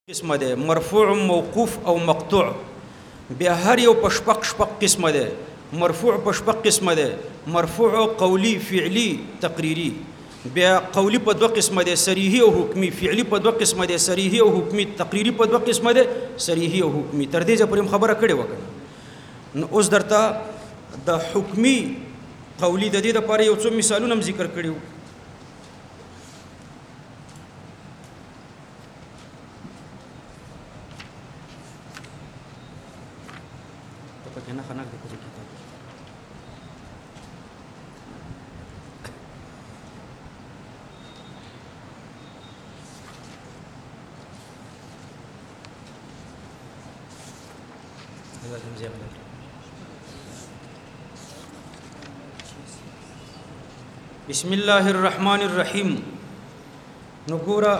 قسمه ده مرفوع موقوف او مقطوع بیا هر یو پشپق قسمه ده مرفوع پشپق قسمه ده مرفوع قولی فعلی تقریری بیا قولی په دوه قسمه ده صریحی او حکمی فعلی په دوه قسمه ده صریحی او حکمی تقریری په دوه قسمه ده صریحی او حکمی تر دې ځپرم خبره کړې وکړه نو اوس درته د حکمی قولی د دې لپاره یو څو مثالونه ذکر کړیو Kena kanak di kulit kita. Bismillahirrahmanirrahim. Nugura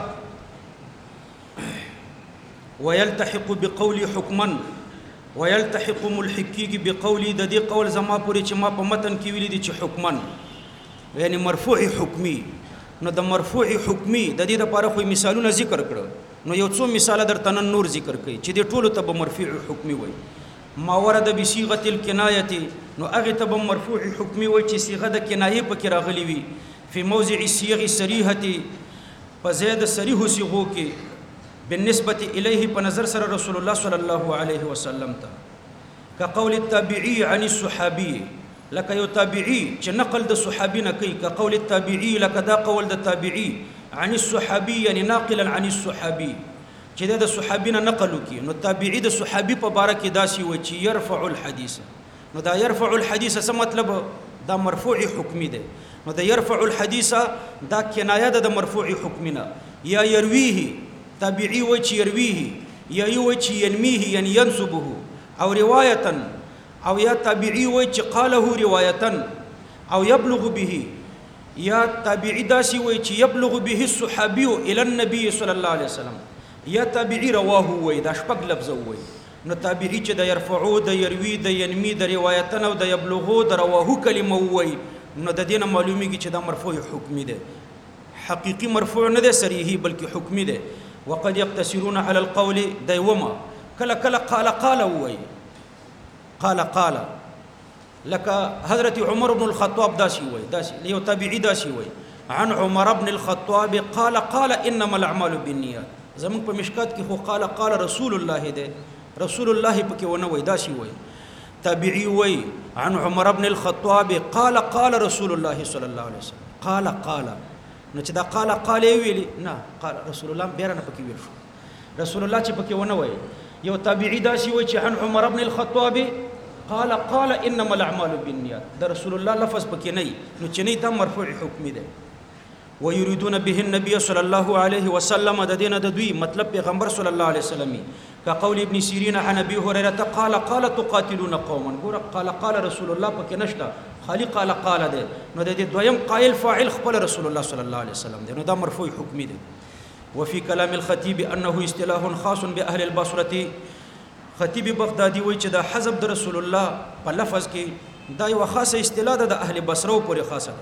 ويلتحق بقولي حكما ويلتحق ملحقيږي بقولي د دې قول زما پورې چې ما په متن کې ویلي دي چې حکمن یعنی مرفوع حکمی نو د مرفوع حکمی د دې لپاره خو مثالونه ذکر کړو نو یو څو مثال درته نور ذکر کړي چې د ټولو ته مرفوع حکمی وای ما ورد بصيغه الكنايه نو هغه ته مرفوع حکمی وای چې صيغه د کنایه په کې راغلي وي په موضع الصيغ الصريحه په زید صریح صيغو کې بالنسبه اليه بنظر سر رسول الله صلى الله عليه وسلم تا كقول التابعي عن الصحابي لك يو تابعي چې نقل د صحابي نه کوي كقول التابعي لك دا قول د تابعي عن الصحابي يعني ناقلا عن الصحابي چې د صحابي نه نقل کوي نو تابعي د صحابي په باره کې داسي و چې يرفع الحديث نو دا يرفع الحديث څه مطلب دا مرفوع حکمی ده نو دا يرفع الحديث دا کنایه د مرفوع حکمنا یا يرويه تابعي وجه يرويه يا يوجه ينميه يعني ينسبه او روايه او يا تابعي وجه قاله روايه او يبلغ به يا تابعي داسي وجه يبلغ به الصحابي الى النبي صلى الله عليه وسلم يا تابعي رواه وي دا شپږ لفظ وي نو تابعي چې د يرفعو د يروي د ينمي د روايه او د يبلغو د رواه کلمه وي نو د دینه معلومیږي چې دا مرفوع حکمی ده حقيقي مرفوع نه ده صریحي بلکې حکمی ده وقد يقتصرون على القول ديوما كلا قال وي قال لك حضرت عمر بن الخطاب داسي وي داسي ليو تابعي داسي وي عن عمر بن الخطاب قال انما الاعمال بالنيات زمون په مشکات کې خو قال رسول الله ده رسول الله پکې ونه وي داسي وي تابعي وي عن عمر بن الخطاب قال رسول الله صلى الله عليه وسلم قال نو چې دا قال ویلی نه قال رسول الله بیرنه پکې ویل شو رسول الله چې پکې ونه وای یو تابعی دا شی وای چې عن عمر بن الخطاب قال انما الاعمال بالنيات دا رسول الله لفظ پکې نه نو چې نه دا مرفوع حکمی ده ويريدون به النبي صلى الله عليه وسلم د دینه د دوی مطلب پیغمبر صلی الله علیه وسلم كقول ابن سیرین عن ابي هريره قال تقاتلون قوما ګور قال رسول الله پکې نشته خالق قال ده نو د دویم قائل فاعل خپل رسول الله صلی الله علیه وسلم ده نو دا مرفوع حکمی ده وفي كلام الخطيب انه اصطلاح خاص باهل البصره خطیب بغدادي وایي چې دا حذف د رسول الله په لفظ کې دا یو خاصه اصطلاح ده د اهل بصره پورې خاصه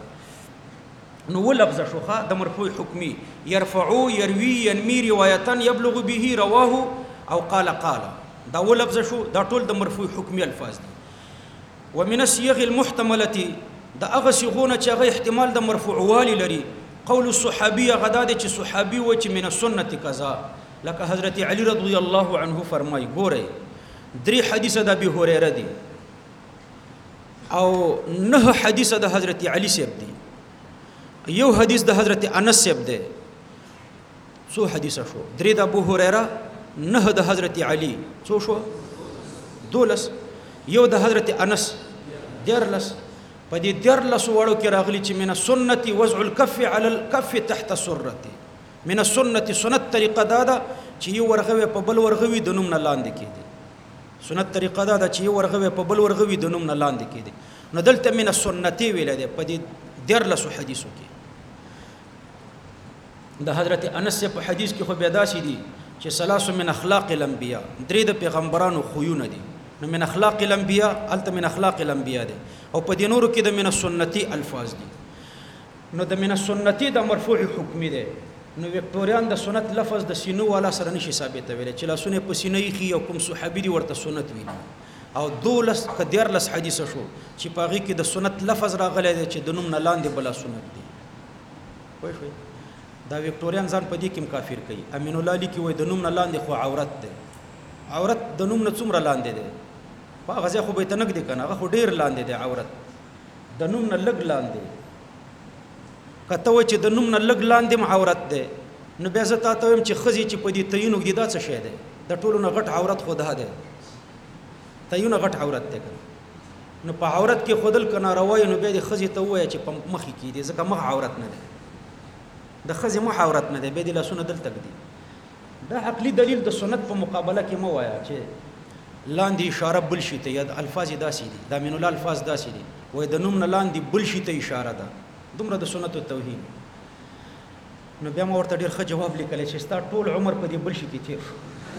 نو ولفظ شوخه د مرفوع حکمی يرفعو يروي ينمي روايه يبلغ به رواه او قال دا ولفظ شو دا ټول د مرفوع حکمی الفاظ دي ومن الصيغ المحتمله دا هغه صيغونه چې هغه احتمال د مرفوع والی لري قول الصحابي غداد چې صحابي و چې من السنه كذا لك حضرت علي رضی الله عنه فرمای ګوره درې حدیث د ابي هريره دي او نه حدیث د حضرت علي سیب دي یو حدیث د حضرت انس سیب دی څو حدیث شو درې د ابو هريره نه د حضرت علي څو شو دولس یو د حضرت انس دیرلس په دې دیرلس وړو کې راغلي چې من السنه وضع الكف على الكف تحت السره من السنه سنت طریقه دا چې یو ورغوي په بل ورغوي د نوم نه لاندې کېدی سنت طریقه دا چې یو ورغوي په بل ورغوي د نوم نه لاندې کېدی نو دلته من السنه ویل دی په دې دیرلس حدیثو کې د حضرت انس په حدیث کې خو بیا داسې دي چې ثلاث من اخلاق الانبیاء درې د پیغمبرانو خوونه دي نو من اخلاق الانبیاء الته من اخلاق الانبیاء دي او په دې نورو کې د من السنتي الفاظ دي نو د من السنتي د مرفوع حکمی ده نو وکټوریان د سنت لفظ د سینو والا سره نشي ثابتولی چې لاسونه په سینه یې او کوم صحابي دی ورته سنت ویلي او 12 حدیث شو چې په هغې کې د سنت لفظ راغلی دی چې د نوم نه لاندې بلا سنت دی. پوه شوئ؟ دا وکټوریان ځان په دې کې کافر کوي. امین الله لیکي وایي د نوم نه لاندې خو عورت دی. عورت د نوم نه څومره لاندې دی؟ په هغه ځای خو به یې ته نه ږدي که نه، هغه خو ډېر لاندې دی عورت، د نوم نه لږ لاندې. که ته وایې چې د نوم نه لږ لاندې هم عورت دی، نو بیا زه تا ته وایم چې ښځې چې په دې تیون ږدي دا څه شی دی؟ د ټولو نه غټ عورت خو دا دی، تیونه غټ عورت دی که نو په عورت کې ښودل که ناروا وي نو بیا دې ښځې ته ووایه چې په مخې کې دي، ځکه مخ عورت نه دی، د ښځې مخ عورت نه دی، بیا دې لاسونه دلته ږدي. دا عقلي دلیل د سنت په مقابله کې مه وایه چې لاندې اشاره بل شي ته، یا الفاظ یې داسې دي، د امین الله الفاظ داسې دي، وایي د نوم نه لاندې بل شي ته اشاره ده. دومره د سنتو توهین. نو بیا ما ورته ډېر ښه جواب لیکلی چې ستا ټول عمر په دې بل شي کې تېر شو،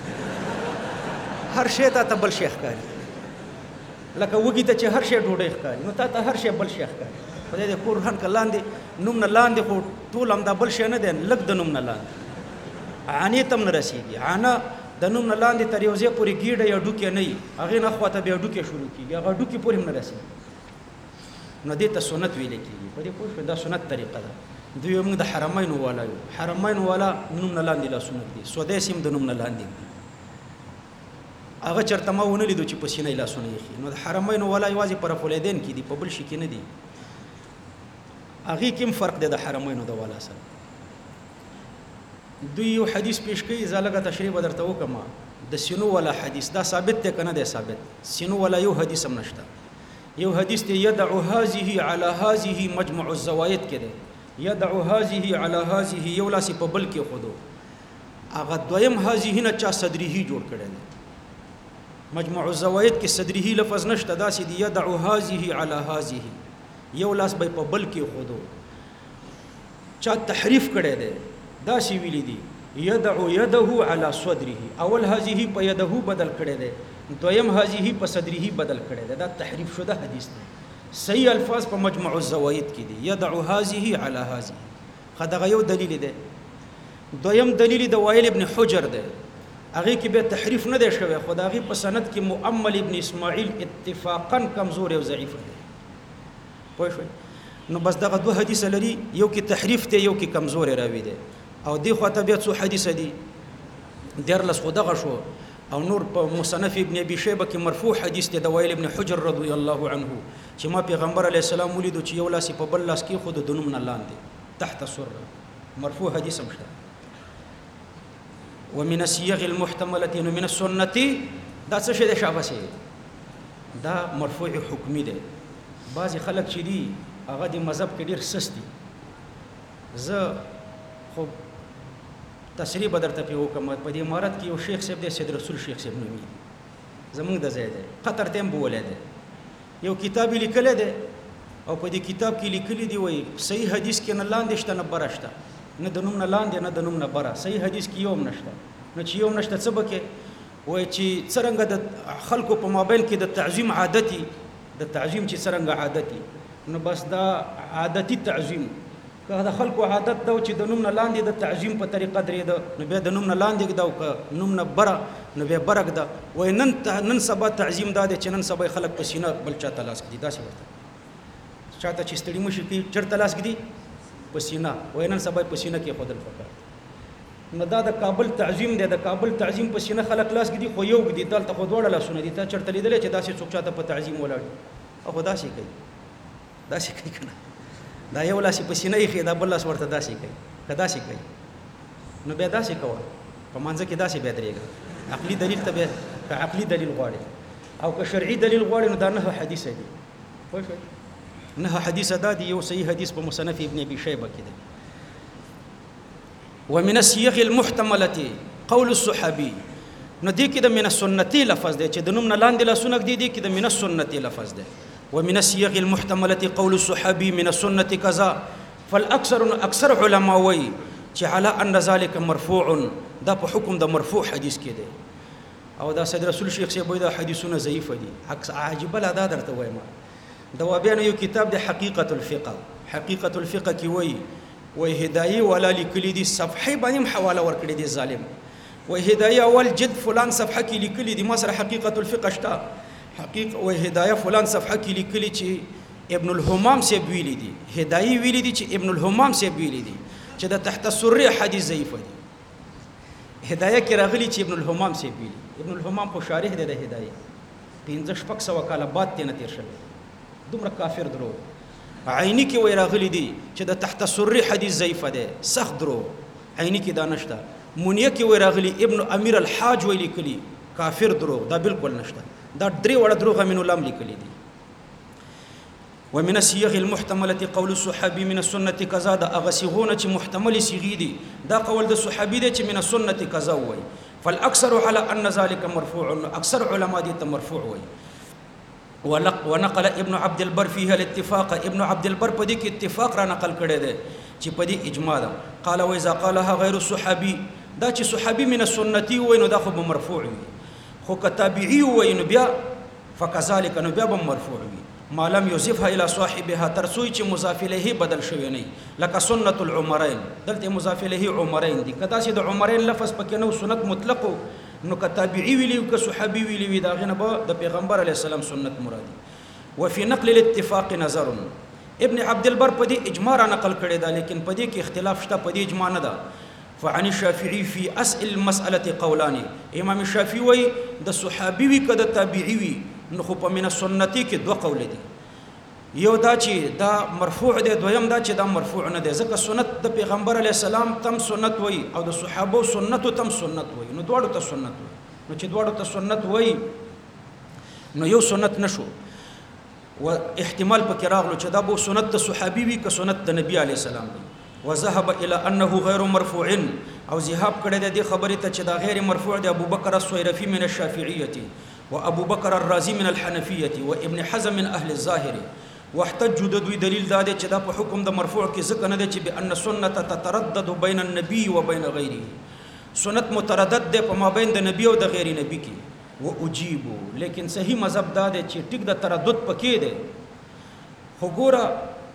هر شی تا ته بل شی ښکاري، لکه وږي ته چې هر شی ډوډۍ ښکاري، نو تا ته هر شی بل شی ښکاري. خدای دې قرآن که لاندې نوم نه لاندې خو ټول همدا بل شی نه دی، لږ د نوم نه لاندې عانې ته هم نه رسېږي. عانه د نوم نه لاندې تر یو ځای پورې ګېډه یا ډوکې نه وي، هغې نه خوا ته بیا ډوکې شروع کېږي، هغه ډوکې پورې هم نه رسېږي، نو دې ته سنت ویلی کېږي. په دې پوه شوې؟ دا سنت طریقه ده. دوی موږ د حرمینو والا یو، حرمینو والا نوم نه لاندې لاسونه ږدي، سودیس هم د نوم نه لاندې ږدي. هغه چېرته ما ونه لیدو چې په سینه یې لاسونه ایښي. نو د حرمینو والا یوازې په رفع الیدین کې دي، په بل شي کې نه دي. هغې کې هم فرق دی د حرمینو د والا سره. دوی یو حدیث پیش کوي، زه لږه تشریح به درته وکړم. د سینو والا حدیث دا ثابت دی که نه دی ثابت؟ سینو والا یو حدیث هم نشته. یو حدیث دی یدع هذه علی هذه مجمع الزواید کې دی، یدع هذه علی هذه، یو لاس په بل کې خودو، هغه دویم هذه نه چا صدریه جوړ کړی دی. مجموع الزواید کې صدریه لفظ نشته، داسې دی یدع هذه علی هذه، یو لاس به په بل کې خودو. چا تحریف کړی دی، داسې ویلی دی یدع یده علی صدره، اول هذه په یده بدل کړی دی، دویم هذه په صدره بدل کړی دی. دا تحریف شده حدیث دی. صحیح الفاظ په مجموع الزواید کې دي یدع هذه علی هذه. دغه یو دلیل دی. دویم دلیل د وائل ابن حجر دی، هغې کې بیا تحریف نه دی شوی، خو د هغې په سند کې مؤمل ابن اسماعیل اتفاقا کمزور او ضعیف دی. پوه شوئ؟ نو بس دغه دوه حدیثه لري، یو کې تحریف دی، یو کې کمزور راوي دی. او دې خواته بیا څو حدیثه دي، 14 خو دغه شو. او نور په مصنف ابن ابي شيبه کې مرفوع حدیث دی د وائل ابن حجر رضی الله عنه چې ما پیغمبر علیه السلام ولیدو چې یو لاس په بل لاس کې خود د نوم نه لاندې تحت سره، مرفوع حدیث هم شته. ومن الصيغ المحتمله من السنه، دا څه شی دی شاباسي؟ دا مرفوع حکمی دی. بعضی خلک چې دي هغه د مذهب کې ډېر سست دي. زه خو تصریح به درته پې وکړم، په دې امارت کې یو شیخ صاحب دی، سید رسول شیخ صاحب نومي، زمونږ د ځای دی، قطر ته هم بولی دی. یو کتاب یې لیکلی دی او په دې کتاب کې لیکلي دي وایي صحیح حدیث کې نه لاندې شته نه بره شته، نه د نوم نه لاندې نه د نوم نه بره، صحیح حدیث کې یو هم نشته. نو چې یو هم نشته څه به کې؟ وایي چې څرنګه د خلکو په مابین کې د تعظیم عادتي، د تعظیم چې څرنګه عادتي، نو بس دا عادتي تعظیم که د خلکو عادت ده چې د نوم نه لاندې د تعظیم په طریقه درېده، نو بیا د نوم نه لاندې ږده، او که نوم نه بره نو بیا بره ږده. وایي نن سبا تعظیم دا دی چې نن سبا خلک په سینه بل چا ته لاس ږدي، داسې ورته چاته چې ستړي مشي کوي چېرته لاس ږدي؟ په سینه. وایي نن سبا په سینه کې ایښودل پکار. نو دا د کابل تعظیم دی، د کابل تعظیم په سینه خلک لاس ږدي، خو یو ږدي، دلته خو دواړه لاسونه دي. تا چېرته لیدلی چې داسې څوک چاته په تعظیم ولاړ وي؟ خو داسې کوي، داسې کوي که نه؟ دا یو لاس په سینه ایښی، دا بل لاس ورته داسې کوي. که داسې کوي نو بیا داسې کوه، په مانځه کې داسې بیا درېږه. عقلي دلیل ته بیا که عقلي دلیل غواړي او که شرعي دلیل غواړي نو دا 9 حدیثه دي. پوه شوئ؟ 9 حدیثه دا دي. یو صحیح حدیث په مصنف ابن ابي شيبه کې دی. ومن الصيغ المحتمله قول الصحابي، نو دې کې د من السنتي لفظ دی چې د نوم نه لاندې لاسونه ږدي، دې کې د من السنتي لفظ دی. ومن الصيغ المحتمله قول الصحابي من السنه كذا، فالاكثر علماء وي چې على ان ذلك مرفوع، دا په حکم د مرفوع حدیث کې دی. او دا سید رسول شیخ صاحب دا حدیثونه ضعیف دي. عجیب لا دا درته وایم. د وابیانو یو کتاب د حقیقت الفقه، حقیقت الفقه کې وایي وای هدایي والا لیکلي دي صفحه باندې حواله ورکړي دي ظالم وای هدایي اول جد فلان صفحه کې لیکلي دي ما سره حقیقت الفقه شتا وای هدایه فلان صفحه کې لیکلي چې ابن الهمام سے ویلي دي هدایي ویلي دي چې ابن الهمام سے ویلي دي چې د تحت السره حدیث ضعیف دي هدایه کې راغلي چې ابن الهمام سے ویلي ابن الهمام په شارح دی د هدایه 1500 کاله بعد تنه تیر شوی دومره کافر درو عینی کې وای راغلي دي چې د تحت السره حدیث ضعیف دی سخت درو عینی کې دانشته مونیه کې وای راغلي ابن امیر الحاج ویلي کلی کافر درو دا بالکل نشته دا درې وړه دروغه من علم لیکلي دي ومن الصيغ المحتمله قول الصحابي من السنه كذا دا اغسغونه چې محتمل صيغي دي دا قول د صحابي دي چې من السنه كذا وي فالاكثر على ان ذلك مرفوع اكثر علماء دي مرفوع وي ونقل ابن عبد البر فيها الاتفاق ابن عبد البر په دې کې اتفاق را نقل کړی دی چې په دې اجماع ده قال واذا قالها غير الصحابي دا چې صحابي من السنتي وي نو دا خو مرفوع وي خو کتابعي وي نو بیا فكذلك نو بیا مرفوع وي ما لم يضيفها الى صاحبها ترسوي چې مضاف الیه بدل شوی نه لکه سنت العمرين دلته مضاف الیه عمرين دي کدا چې د عمرين لفظ پکې نو سنت مطلق نو کتابعي ویلی او صحابي ویلی وی دا غنه به د پیغمبر علی السلام سنت مرادي وفي نقل الاتفاق نظر ابن عبد البر په دې اجماع را نقل کړی دا لیکن په دې کې اختلاف شته په دې اجماع نه ده فعن الشافعي في اسئل المساله قولان امام الشافعي وی د صحابي وی کده تابعي وی نو خو په من سنتي کې دوه قول دي یو دا چې دا مرفوع دی دویم دا چې دا مرفوع نه دی ځکه سنت د پیغمبر علی السلام تم سنت وای او د صحابه سنت تم سنت وای نو دواړو ته سنت وای نو چې دواړو ته سنت وای نو یو سنت نشو و احتمال پکې راغلو چې دا بو سنت د صحابي وی که سنت د نبی علی السلام وی وذهب الى انه غير مرفوع او ذهاب کړه د خبرې ته چې دا غیر مرفوع دی ابو بکر السويرفي من الشافعيه وابو بکر الرازي من الحنفيه وابن حزم من اهل الظاهر واحتجوا د دوی دلیل دا دی چې دا په حکم د مرفوع کې ځکه نه دی چې بان سنت تتردد بین النبي وبين غیره سنت متردد دی په مابین د نبی او د غیر نبی کې و اجيبو لیکن صحیح مذهب دا دی چې ټیک د تردد پکې دی خو ګوره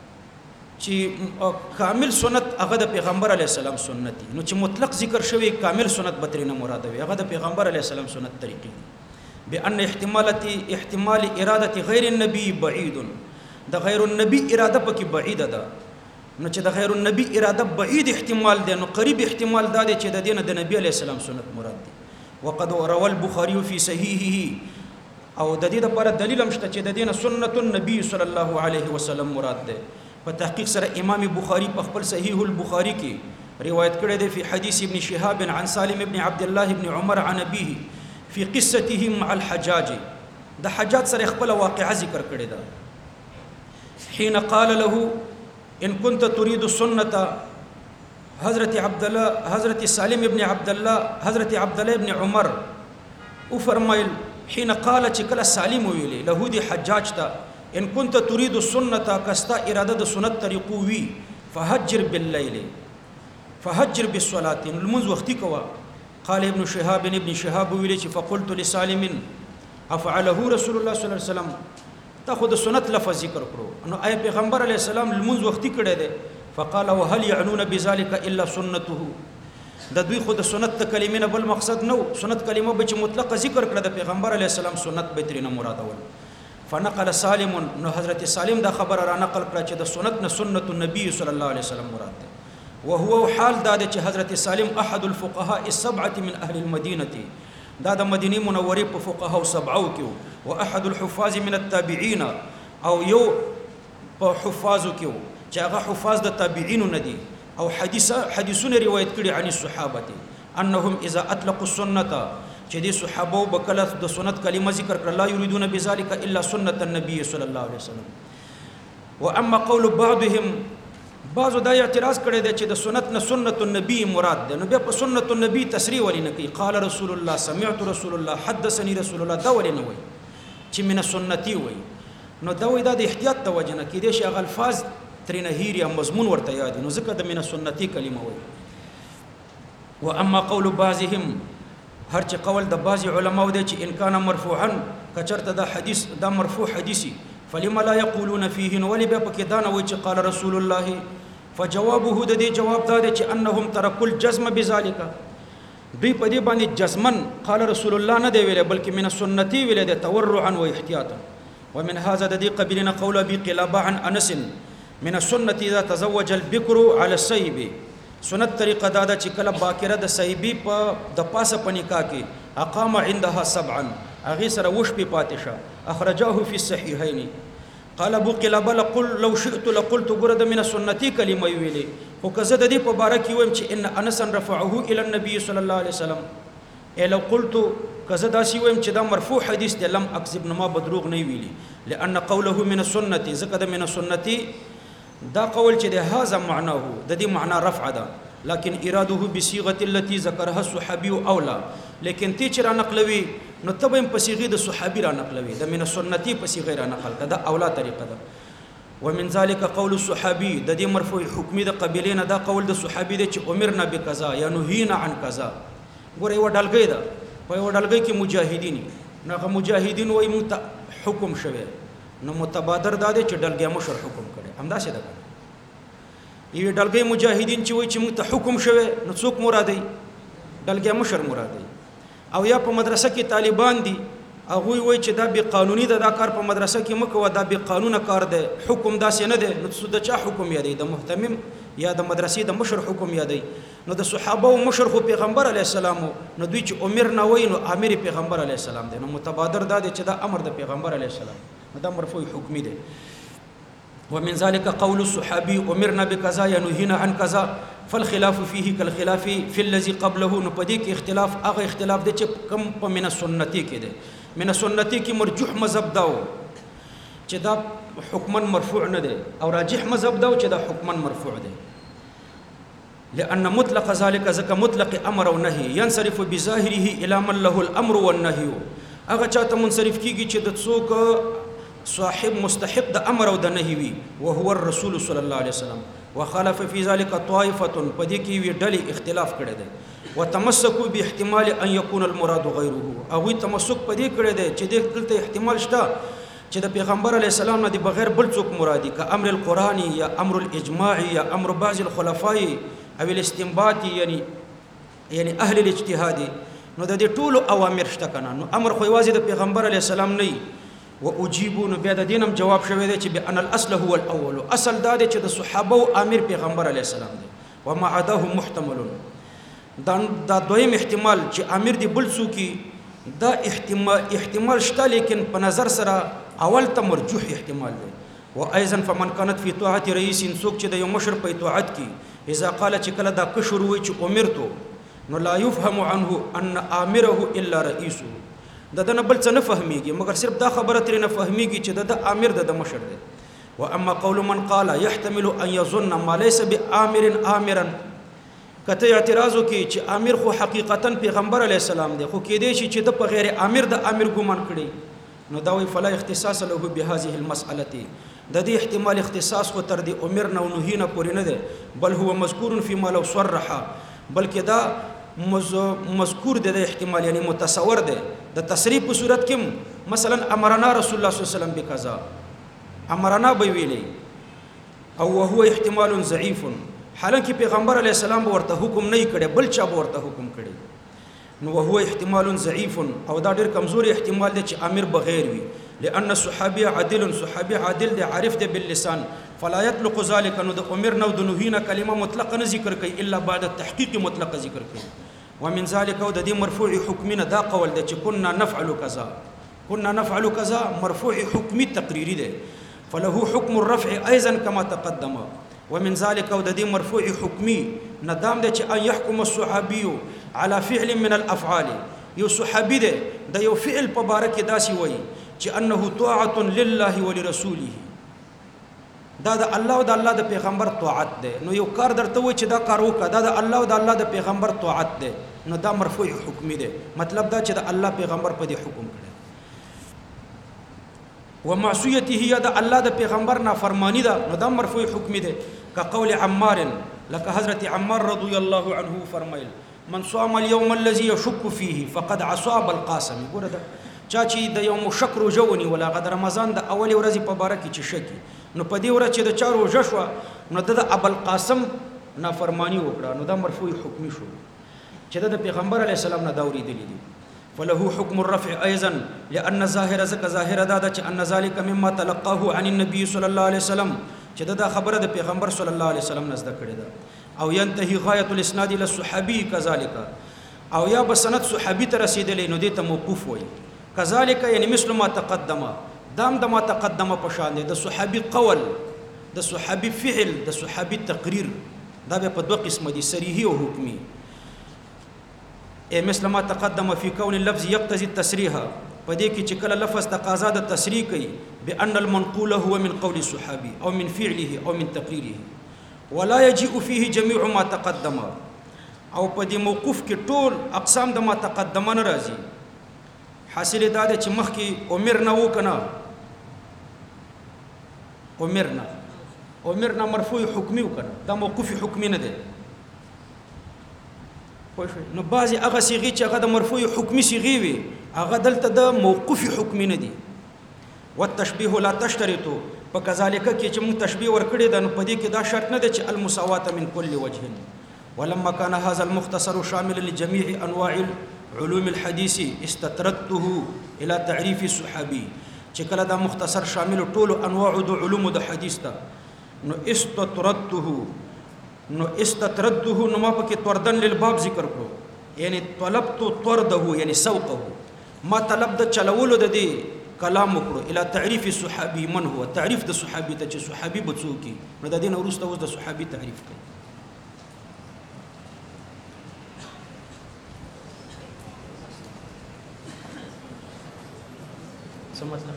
چې کامل سنت هغه د پیغمبر علی السلام سنت نو چې مطلق ذکر شوی کامل سنت بترینه مراد وي هغه د پیغمبر علی السلام سنت طریقې بان احتمال اراده غیر النبي بعید د غیر النبي اراده پکې بعیده ده نو چې د غیر النبي اراده بعید احتمال ده نو قریب احتمال ده چې د دینه د نبی علی السلام سنت مراد دي وقد روى البخاري في صحيحه او د دې لپاره دلیل هم شته چې د دینه سنت النبي صلی الله علیه وسلم مراد ده په تحقیق سره امام بخاری په خپل صحیح البخاری کې روایت کړی دی په حدیث ابن شهاب عن سالم ابن عبد الله ابن عمر عن ابيه في قصته مع الحجاج د حجاج سره خپل واقعه ذکر کړی دی حين قال له ان كنت تريد السنه حضرت سالم ابن عبد الله حضرت عبد الله ابن عمر او فرمایل حين قال چې کله سالم ویلي له دی حجاج ته ان كنت تريد السنه كستا اراده د سنت طریقو وی فهجر بالليل فهجر بالصلاه المنذ وختي کوا قال ابن شهاب ویلی چې فقلت لسالم افعله رسول الله صلی الله علیه وسلم تاخذ سنت لفظ ذکر کړو نو آی پیغمبر علی السلام المنذ وختي کړه ده فقال وهل يعنون بذلك الا سنته د دوی خود سنت کلمې نه بل مقصد نو سنت کلمه به مطلق ذکر کړه د پیغمبر علی السلام سنت به ترینه مراد ول فنقل سالم نو حضرت سالم دا خبر را نقل کړه چې د سنت نه سنت النبي صلی الله علیه وسلم مراد ده وهو حال دا چې حضرت سالم احد الفقهاء السبعه من اهل المدينه دا د مدینه منوره په فقهاء سبعو کې او احد الحفاظ من التابعين او یو په حفاظو کې چې هغه حفاظ د تابعین ندي او حدیثونه روایت کړي عن الصحابه انهم اذا اطلقوا السنه چې دي صحابه بکله د سنت کلمه ذکر کړه لا یریدون بذلك الا سنت النبي صلی الله علیه وسلم واما قول بعضو دا اعتراض کړی دی چې د سنت نه سنت النبي مراد ده نو بیا په سنت النبي تصریح ولې نه کوي قال رسول الله سمعت رسول الله حدثني رسول الله دا ولې نه وایي چې من سنتي وایي نو دا وایي دا د احتیاط ته وجه نه کېدای شي هغه الفاظ ترېنه هیر یا مضمون ورته یاد نو ځکه د من سنتي کلمه وایي واما قول بعضهم هر چې قول د بعض علماو دی چې ان کان مرفوعا کچرته دا حدیث دا مرفوع حدیثي فلما لا يقولون فيه ولي بیا پکې دا نه وایي چې قال رسول الله فجوابه د دې جواب دا دی چې انهم ترکوا الجزم بذلك دوی په دې باندې جزمن قال رسول الله نه دی ویل بلکې من السنتي ویل دی تورعا واحتياطا ومن هذا د دې قبلنا قول ابي قلابه عن انس من السنه اذا تزوج البكر على السيب سنت طریقه دا چې کله باکره د سیبی په د پاسه پنیکا کې اقام عندها سبعا اغه سره وش په پاتشه اخرجاه في الصحيحين قال ابو قلابه لو شئت لقلت برد من السنتي كلمه ویلي خو کزه د دې په باره کې ویم چې ان انس رفعه الى النبي صلى الله عليه وسلم لو قلت کزه داسي ویم چې دا مرفوع حدیث دی لم اكذب نما بدروغ نه ویلي لان قوله من السنه زکه من السنتي دا قول چې د هاذا معناه د دې معنا رفع ده لكن اراده بصيغه التي ذكرها الصحابي اولى لیکن تی چې را نقلوي نو تبهم په صيغه د صحابي را نقلوي د من السنتي په صيغه را نقل کده اولا طریقه ده ومن ذلك قول الصحابي د دې مرفوع حکمی د قبیلین دا قول د صحابي دی چې امرنا بکذا یا نهینا عن کذا ګوره یو ډلګی ده په یو ډلګی کې مجاهدین نه مجاهدین وای مت حکم شوه نو متبادر دا دی چې ډلګی مشر حکم کړي همدا څه ده یو ډلګی مجاهدین چې وای چې مت حکم شوه نو څوک مرادي ډلګی مشر مرادي او یا په مدرسه کې طالبان دي هغه وای چې دا به قانوني ده دا کار په مدرسه کې مکو دا به قانونه کار ده حکم داسې نه ده نو څه د چا حکم یادې د محتمم یا د مدرسې د مشر حکم یادې نو د صحابه او مشر خو پیغمبر علی السلام نو دوی چې امر نه وای نو امر پیغمبر علی السلام دی نو متبادر دا دی چې دا امر د پیغمبر علی السلام دا مرفوع حکمی دی ومن ذلك قول الصحابي امرنا بكذا ينهينا عن كذا فالخلاف فيه كالخلاف في الذي قبله نو پدې کې اختلاف هغه اختلاف دی چې کم په من سنتي کې دی من سنتي کې مرجوح مذهب داو چې دا حکما مرفوع نه دی او راجح مذهب داو چې دا حکما مرفوع دی لأن مطلق ذلك زك مطلق امر او نهي ينصرف بظاهره الى من له الامر والنهي هغه چاته منصرف کیږي چې د څوک صاحب مستحق د امر او د نهي وي وهو الرسول صلى الله عليه وسلم وخالف في ذلك طائفه پدې کې وی ډلې اختلاف کړي دي وتمسكوا باحتمال ان يكون المراد غيره او تمسک پدې کړي دي چې دلته احتمال شته چې د پیغمبر علی السلام نه دی بغیر بل څوک مرادي ک امر القرآني یا امر الاجماعي یا امر بعض الخلفاء او الاستنباط یعنی اهل الاجتهاد نو د دې ټولو اوامر شته کنه نو امر خو یوازې د پیغمبر علی السلام نه واجيبون بیا د دینم جواب شوی دی چې بان الاصل هو الاول اصل دا دی چې د صحابه او امیر پیغمبر علی السلام دی وما عداه محتمل دا دویم احتمال چې امیر دی بل څوکي دا احتمال شته لیکن په نظر سره اول ته مرجوح احتمال دی وايضا فمن كانت في طاعه رئيس څوک چې د یو مشر په اطاعت کې اذا قال چې کله دا کشر وي چې امرته نو لا يفهم عنه ان امره الا رئيسه دنه بل څه نه فهميږي مګر صرف دا خبره ترې نه فهميږي چې د امیر د مشر دی واما قول من قال يحتمل ان يظن ما ليس بامر امرا کته اعتراض وکي چې امیر خو حقیقتا پیغمبر علی السلام دی خو کې دی چې د په غیر امیر د امیر ګمان کړي نو دا وی فلا اختصاص له بهذه المساله د دې احتمال اختصاص خو تر دې امر نه او نهي نه پورې نه دی بل هو مذکور فيما لو صرح بلکې دا مذکور د احتمال یعنی متصور ده د تصریح په صورت کې مثلا امرنا رسول الله صلی الله علیه وسلم بکذا امرنا به ویلي او وهو احتمال ضعيف حالانکه پیغمبر علی السلام ورته حکم نه کړي بل چا ورته حکم کړي نو وهو احتمال ضعيف او دا ډیر کمزوري احتمال دی چې امر بغیر وي لان الصحابي عادل صحابي عادل دی عارف دی باللسان فلا يطلق ذلك نو د امر نو د نهينا کلمه مطلقه نه ذکر کوي الا بعد التحقيق مطلقه ذکر کوي ومن ذلك او د دې مرفوع حکمنا دا قول دی چې كنا نفعل كذا مرفوع حکمی تقریری دی فله حكم الرفع ايضا كما تقدم ومن ذلك او د دې مرفوع حکمی ندام دی چې ان يحكم الصحابي على فعل من الافعال یو صحابي دی د یو فعل په باره کې داسي وایي چې انه طاعه لله ولرسوله دا د الله او د الله د پیغمبر طاعت ده نو یو کار درته وای چې دا کار وکړه دا د الله او د الله د پیغمبر طاعت ده نو دا مرفوع حکمی ده مطلب دا چې د الله پیغمبر په دې حکم کړي ومعصيته هي د الله د پیغمبر نافرمانی ده نو دا مرفوع حکمی ده كقول عمار لك حضرت عمار رضی الله عنه فرمایل من صام اليوم الذي يشك فيه فقد عصى القاسم ګوره چا چې د یوم شک روژه ونیوله هغه د رمضان د اولې ورځې په باره کې چې شکي نو په دې ورځ چې د چا روژه شوه نو د ابوالقاسم نافرمانی وکړه نو دا مرفوع حکمي شو چې د پیغمبر علیه السلام نه دا اورېدلي دي فله حكم الرفع ايضا لان ظاهر ظاهر دا چې ان ذلك مما تلقاه عن النبي صلى الله عليه وسلم چې دا خبره د پیغمبر صلی الله علیه وسلم نزد کړی ده او ينتهي غايه الاسناد الى الصحابي كذلك او یا بسند صحابي ته رسیدلې نو دې ته موقوف وای كذلك یعنی مثل ما تقدم دام د ما تقدم په شان دي د صحابي قول د صحابي فعل د صحابي تقریر دا به په دوه قسمه دي صریحي او حکمي مثل ما تقدم في كون اللفظ يقتضي التصريح پدې کې چې کله لفظ تقاضا د تصریح کوي بان المنقول هو من قول الصحابي او من فعله او من تقريره ولا يجيء فيه جميع ما تقدم او پدې موقوف کې ټول اقسام د ما تقدم نه راځي حاصل دا ده چې مخکې امرنا وکنا امرنا مرفوع حکمي وکنا دا موقوف حکمي نه ده نو بعضی هغه صيغې چې هغه د مرفوع حکمي صيغې وي هغه دلته د موقوف حکمي نه دي والتشبيه لا تشترط فكذلك کې چې موږ تشبيه ورکړي ده نو په دې کې دا شرط نه ده چې المساوات من كل وجه ولما كان هذا المختصر شاملا لجميع انواع علوم الحديث استطردته الى تعريف الصحابي چې کله دا مختصر شامل ټول انواع د علوم د حديث ته نو استطرده نو ما پکې طردن للباب ذکر کړو یعنی طلبت طرده یعنی سوقه ما طلب د چلولو د دې کلام وکړو الى تعریف الصحابي من هو تعریف د صحابي ته چې صحابي بڅوکي نو د دې نو وروسته اوس د صحابي تعریف کوي څه مطلب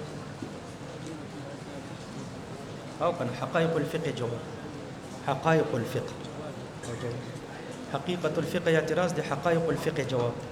او کنه حقائق الفقه جواب حقائق الفقه حقيقة الفقه اعتراض دي حقائق الفقه جواب